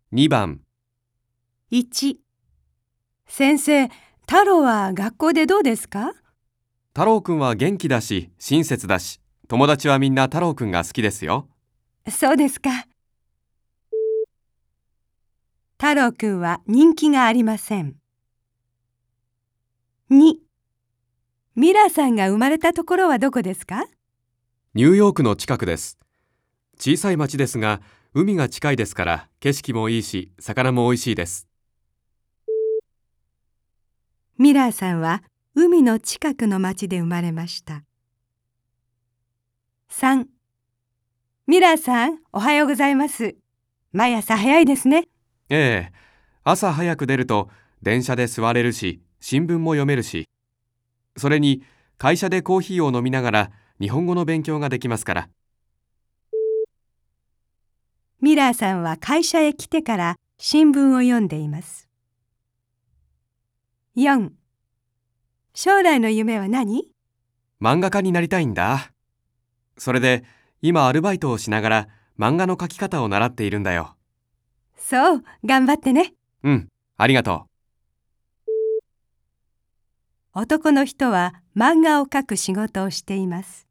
2番、 1、先生、太郎は学校でどうですか？ 太郎くんは元気だし、親切だし、友達はみんな太郎くんが好きですよ。 そうですか。太郎くんは人気がありません。2、ミラさんが生まれたところはどこですか？ ニューヨークの近くです。小さい町ですが、海が近いですから景色もいいし、魚も美味しいです。 ミラーさんは海の近くの町で生まれました。3、ミラーさん、おはようございます。毎朝早いですね。 ええ、朝早く出ると電車で座れるし、新聞も読めるし、それに会社でコーヒーを飲みながら日本語の勉強ができますから。 ミラーさんは会社へ来てから新聞を読んでいます。4、将来の夢は何？ 漫画家になりたいんだ。それで今アルバイトをしながら漫画の描き方を習っているんだよ。 そう、頑張ってね。 うん、ありがとう。 男の人は漫画を描く仕事をしています。